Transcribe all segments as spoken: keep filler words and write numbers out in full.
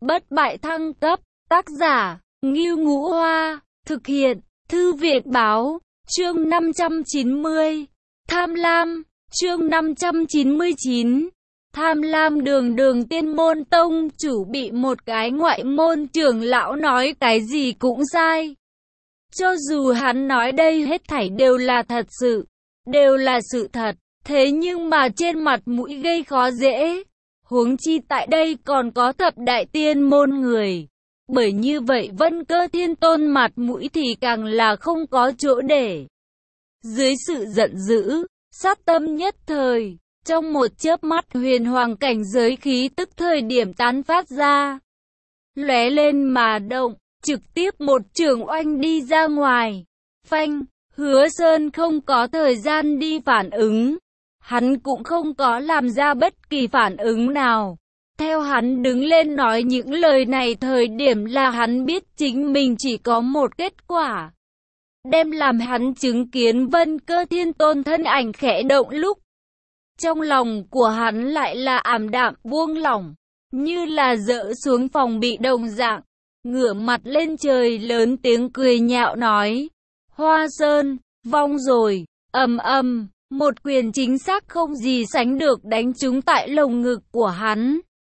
Bất bại thăng cấp, tác giả, Ngưu Ngũ Hoa, thực hiện, Thư viện Báo, chương năm trăm chín mươi, Tham Lam, chương năm trăm chín mươi chín, Tham Lam. Đường Đường Tiên Môn tông chủ bị một cái ngoại môn trưởng lão nói cái gì cũng sai. Cho dù hắn nói đây hết thảy đều là thật sự, đều là sự thật, thế nhưng mà trên mặt mũi gây khó dễ. Huống chi tại đây còn có thập đại tiên môn người. Bởi như vậy Vân Cơ Thiên Tôn mặt mũi thì càng là không có chỗ để. Dưới sự giận dữ, sát tâm nhất thời, trong một chớp mắt huyền hoàng cảnh giới khí tức thời điểm tán phát ra. Lóe lên mà động, trực tiếp một trường oanh đi ra ngoài. Phanh, Hứa Sơn không có thời gian đi phản ứng. Hắn cũng không có làm ra bất kỳ phản ứng nào. Theo hắn đứng lên nói những lời này thời điểm là hắn biết chính mình chỉ có một kết quả. Đem làm hắn chứng kiến Vân Cơ Thiên Tôn thân ảnh khẽ động lúc. Trong lòng của hắn lại là ảm đạm buông lỏng, như là dỡ xuống phòng bị đồng dạng. Ngửa mặt lên trời lớn tiếng cười nhạo nói. Hoa Sơn, vong rồi, ầm ầm. Một quyền chính xác không gì sánh được đánh trúng tại lồng ngực của hắn.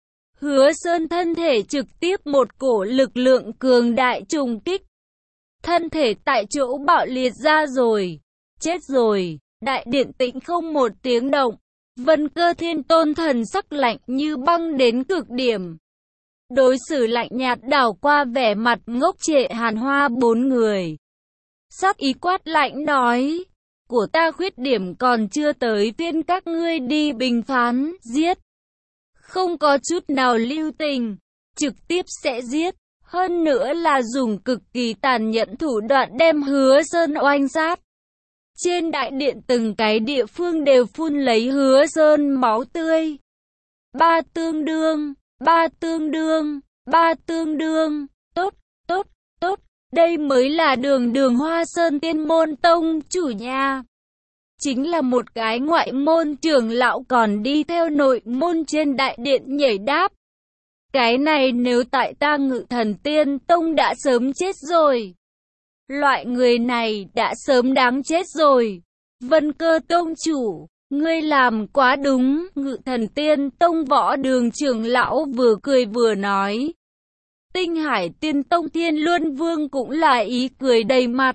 Hứa Sơn thân thể trực tiếp một cổ lực lượng cường đại trùng kích. Thân thể tại chỗ bạo liệt ra rồi. Chết rồi. Đại điện tĩnh không một tiếng động. Vân Cơ Thiên Tôn thần sắc lạnh như băng đến cực điểm. Đối xử lạnh nhạt đảo qua vẻ mặt ngốc trệ Hàn Hoa bốn người. Sắc ý quát lạnh nói. Của ta khuyết điểm còn chưa tới phiên các ngươi đi bình phán, giết. Không có chút nào lưu tình, trực tiếp sẽ giết. Hơn nữa là dùng cực kỳ tàn nhẫn thủ đoạn đem Hứa Sơn oanh sát. Trên đại điện từng cái địa phương đều phun lấy Hứa Sơn máu tươi. Ba tương đương, ba tương đương, ba tương đương, tốt, tốt, tốt. Đây mới là đường đường Hoa Sơn Tiên Môn tông chủ nha. Chính là một cái ngoại môn trưởng lão còn đi theo nội môn trên đại điện nhảy đáp. Cái này nếu tại ta Ngự Thần Tiên Tông đã sớm chết rồi. Loại người này đã sớm đáng chết rồi. Vân Cơ tông chủ, ngươi làm quá đúng. Ngự Thần Tiên Tông Võ Đường trưởng lão vừa cười vừa nói. Tinh Hải Tiên Tông Thiên Luân Vương cũng là ý cười đầy mặt.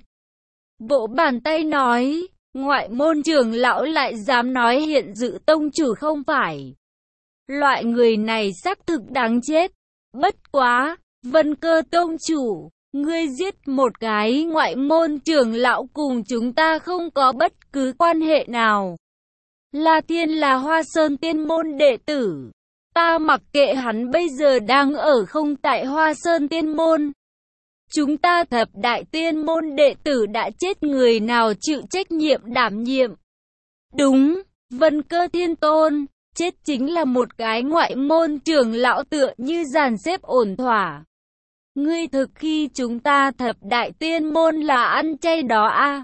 Vỗ bàn tay nói. Ngoại môn trưởng lão lại dám nói hiện dự tông chủ không phải. Loại người này xác thực đáng chết. Bất quá, Vân Cơ tông chủ, ngươi giết một cái ngoại môn trưởng lão cùng chúng ta không có bất cứ quan hệ nào. La Thiên là Hoa Sơn Tiên Môn đệ tử. Ta mặc kệ hắn bây giờ đang ở không tại Hoa Sơn Tiên Môn. Chúng ta thập đại tiên môn đệ tử đã chết, người nào chịu trách nhiệm đảm nhiệm? Đúng, Vân Cơ Thiên Tôn, chết chính là một cái ngoại môn trưởng lão tựa như dàn xếp ổn thỏa. Ngươi thực khi chúng ta thập đại tiên môn là ăn chay đó à?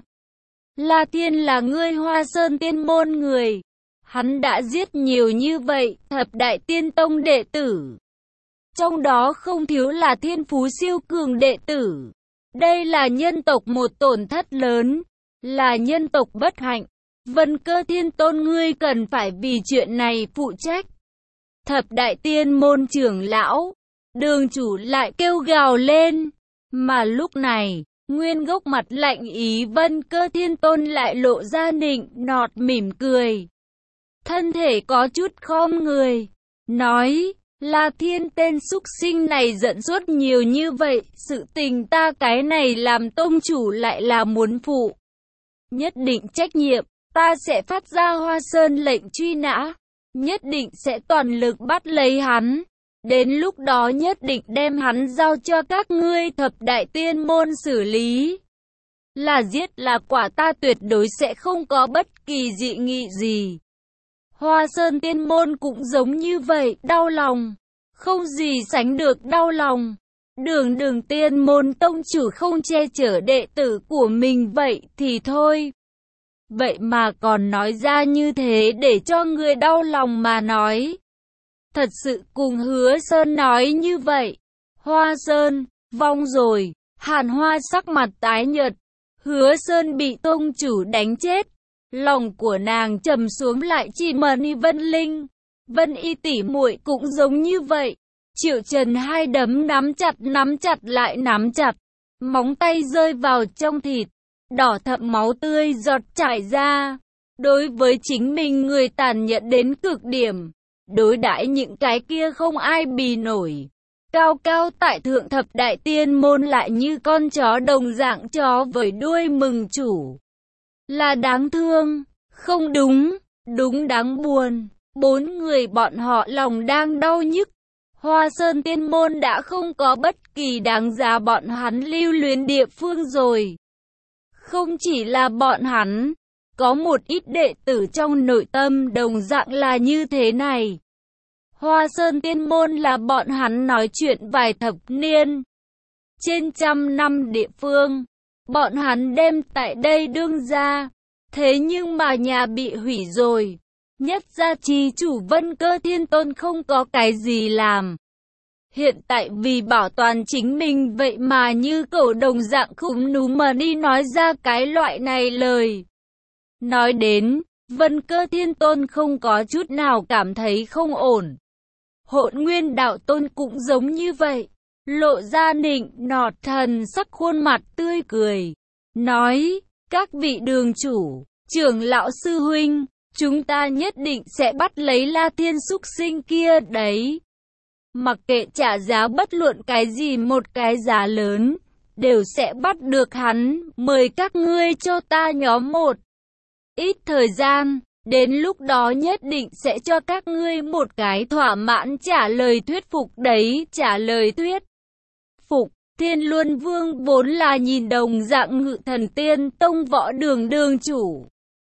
La Thiên là ngươi Hoa Sơn Tiên Môn người. Hắn đã giết nhiều như vậy, thập đại tiên tông đệ tử. Trong đó không thiếu là thiên phú siêu cường đệ tử. Đây là nhân tộc một tổn thất lớn, là nhân tộc bất hạnh. Vân Cơ Thiên Tôn ngươi cần phải vì chuyện này phụ trách. Thập đại tiên môn trưởng lão, đường chủ lại kêu gào lên. Mà lúc này, nguyên gốc mặt lạnh ý Vân Cơ Thiên Tôn lại lộ ra nịnh nọt mỉm cười. Thân thể có chút khom người, nói. La Thiên tên súc sinh này giận suốt nhiều như vậy, sự tình ta cái này làm tông chủ lại là muốn phụ. Nhất định trách nhiệm, ta sẽ phát ra Hoa Sơn lệnh truy nã, nhất định sẽ toàn lực bắt lấy hắn. Đến lúc đó nhất định đem hắn giao cho các ngươi thập đại tiên môn xử lý. Là giết là quả, ta tuyệt đối sẽ không có bất kỳ dị nghị gì. Hoa Sơn Tiên Môn cũng giống như vậy, đau lòng. Không gì sánh được đau lòng. Đường Đường Tiên Môn tông chủ không che chở đệ tử của mình vậy thì thôi. Vậy mà còn nói ra như thế để cho người đau lòng mà nói. thật sự cùng Hứa Sơn nói như vậy. Hoa Sơn, vong rồi. Hàn Hoa sắc mặt tái nhợt. Hứa Sơn bị tông chủ đánh chết. Lòng của nàng trầm xuống, lại chỉ Mani Vân Linh. Vân Y tỷ muội cũng giống như vậy. Triệu Trần hai đấm nắm chặt nắm chặt lại nắm chặt. Móng tay rơi vào trong thịt. Đỏ thẫm máu tươi giọt chảy ra. Đối với chính mình người tàn nhẫn đến cực điểm. Đối đãi những cái kia không ai bì nổi. Cao cao tại thượng thập đại tiên môn lại như con chó đồng dạng chó với đuôi mừng chủ. Là đáng thương, không đúng, đúng đáng buồn. Bốn người bọn họ lòng đang đau nhức. Hoa Sơn tiên môn đã không có bất kỳ đáng giá bọn hắn lưu luyến địa phương rồi. Không chỉ là bọn hắn, có một ít đệ tử trong nội tâm đồng dạng là như thế này. Hoa Sơn tiên môn là bọn hắn nói chuyện vài thập niên. Trên trăm năm địa phương, bọn hắn đem tại đây đương ra. Thế nhưng mà nhà bị hủy rồi. Nhất gia trì chủ Vân Cơ Thiên Tôn không có cái gì làm. Hiện tại vì bảo toàn chính mình vậy mà như cẩu đồng dạng khúm núm mà đi nói ra cái loại này lời. Nói đến, Vân Cơ Thiên Tôn không có chút nào cảm thấy không ổn. Hỗn Nguyên Đạo Tôn cũng giống như vậy, lộ ra nịnh nọt thần sắc khuôn mặt tươi cười. Nói, các vị đường chủ, trưởng lão sư huynh, chúng ta nhất định sẽ bắt lấy La Thiên súc sinh kia đấy. Mặc kệ trả giá bất luận cái gì, một cái giá lớn, đều sẽ bắt được hắn, mời các ngươi cho ta nhóm một ít thời gian, đến lúc đó nhất định sẽ cho các ngươi một cái thỏa mãn trả lời thuyết phục đấy. Trả lời thuyết phục, Thiên Luân Vương vốn là nhìn đồng dạng Ngự Thần Tiên Tông Võ Đường đường chủ.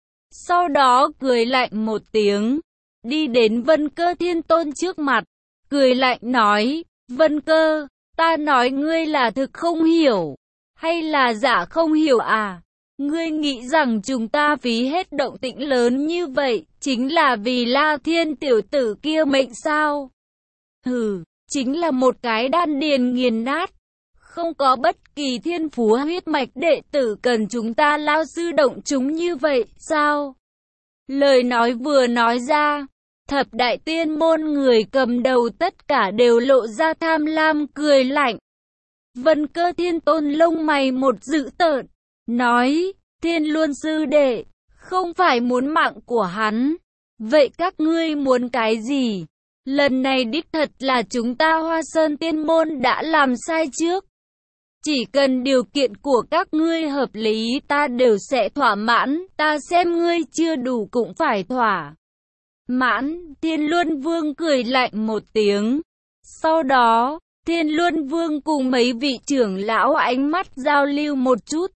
Sau đó cười lạnh một tiếng, đi đến Vân Cơ Thiên Tôn trước mặt, cười lạnh nói, Vân Cơ, ta nói ngươi là thực không hiểu, hay là giả không hiểu à? Ngươi nghĩ rằng chúng ta phí hết động tĩnh lớn như vậy, chính là vì La Thiên tiểu tử kia mệnh sao? Hừ, chính là một cái đan điền nghiền nát. Không có bất kỳ thiên phú huyết mạch đệ tử cần chúng ta lao sư động chúng như vậy, sao? Lời nói vừa nói ra, thập đại tiên môn người cầm đầu tất cả đều lộ ra tham lam cười lạnh. Vân Cơ Thiên Tôn lông mày một dữ tợn, nói, Thiên Luân sư đệ, không phải muốn mạng của hắn. Vậy các ngươi muốn cái gì? Lần này đích thật là chúng ta Hoa Sơn tiên môn đã làm sai trước. Chỉ cần điều kiện của các ngươi hợp lý ta đều sẽ thỏa mãn, ta xem ngươi chưa đủ cũng phải thỏa mãn. Thiên Luân Vương cười lạnh một tiếng. Sau đó, Thiên Luân Vương cùng mấy vị trưởng lão ánh mắt giao lưu một chút.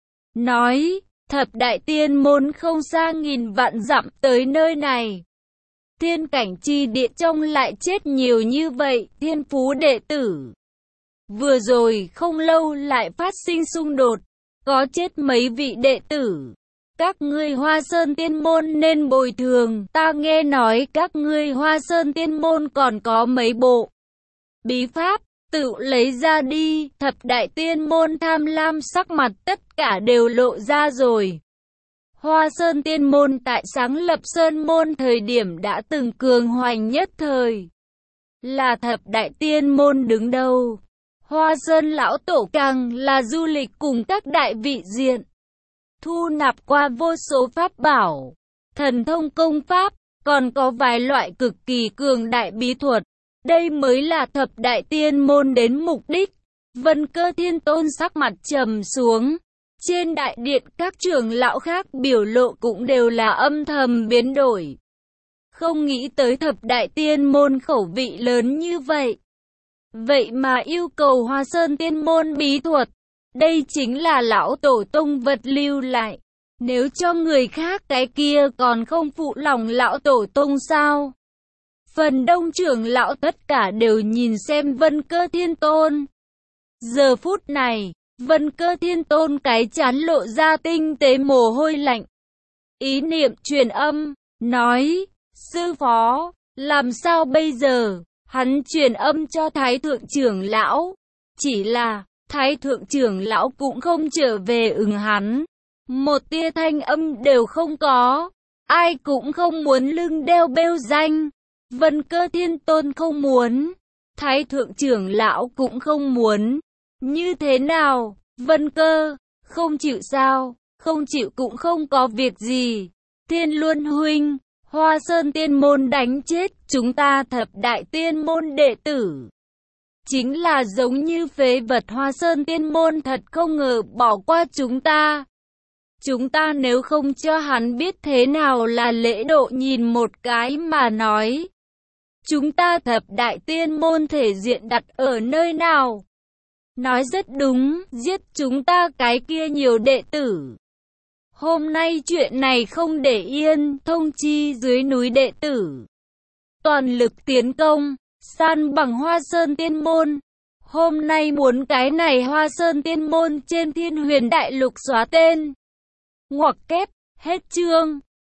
Nói, thập đại tiên môn không xa nghìn vạn dặm tới nơi này. Thiên cảnh chi địa trong lại chết nhiều như vậy, thiên phú đệ tử. Vừa rồi không lâu lại phát sinh xung đột, có chết mấy vị đệ tử. Các ngươi Hoa Sơn tiên môn nên bồi thường, ta nghe nói các ngươi Hoa Sơn tiên môn còn có mấy bộ bí pháp, tự lấy ra đi. Thập đại tiên môn tham lam sắc mặt tất cả đều lộ ra rồi. Hoa Sơn tiên môn tại sáng lập Sơn môn thời điểm đã từng cường hoành nhất thời, là thập đại tiên môn đứng đầu. Hoa Sơn lão tổ càng là du lịch cùng các đại vị diện, thu nạp qua vô số pháp bảo, thần thông công pháp, còn có vài loại cực kỳ cường đại bí thuật. Đây mới là thập đại tiên môn đến mục đích. Vân Cơ Thiên Tôn sắc mặt trầm xuống. Trên đại điện các trưởng lão khác biểu lộ cũng đều là âm thầm biến đổi. Không nghĩ tới thập đại tiên môn khẩu vị lớn như vậy. Vậy mà yêu cầu Hoa Sơn tiên môn bí thuật. Đây chính là lão tổ tông vật lưu lại. Nếu cho người khác cái kia còn không phụ lòng lão tổ tông sao? Phần đông trưởng lão tất cả đều nhìn xem Vân Cơ Thiên Tôn. Giờ phút này, Vân Cơ Thiên Tôn cái chán lộ ra tinh tế mồ hôi lạnh. Ý niệm truyền âm, nói, sư phó, Làm sao bây giờ? Hắn truyền âm cho Thái thượng trưởng lão. Chỉ là, Thái thượng trưởng lão cũng không trở về ứng hắn. Một tia thanh âm đều không có. Ai cũng không muốn lưng đeo bêu danh. Vân Cơ Thiên Tôn không muốn. Thái thượng trưởng lão cũng không muốn. Như thế nào? Vân Cơ, không chịu sao? Không chịu cũng không có việc gì. Thiên Luân huynh, Hoa Sơn Tiên Môn đánh chết chúng ta thập đại tiên môn đệ tử. Chính là giống như phế vật. Hoa Sơn Tiên Môn thật không ngờ bỏ qua chúng ta. Chúng ta nếu không cho hắn biết thế nào là lễ độ, nhìn một cái mà nói. Chúng ta thập đại tiên môn thể diện đặt ở nơi nào? Nói rất đúng, giết chúng ta cái kia nhiều đệ tử. Hôm nay chuyện này không để yên, thông chi dưới núi đệ tử. Toàn lực tiến công, san bằng Hoa Sơn Tiên Môn. Hôm nay muốn cái này Hoa Sơn Tiên Môn trên Thiên Huyền Đại Lục xóa tên. Ngoặc kép, hết chương.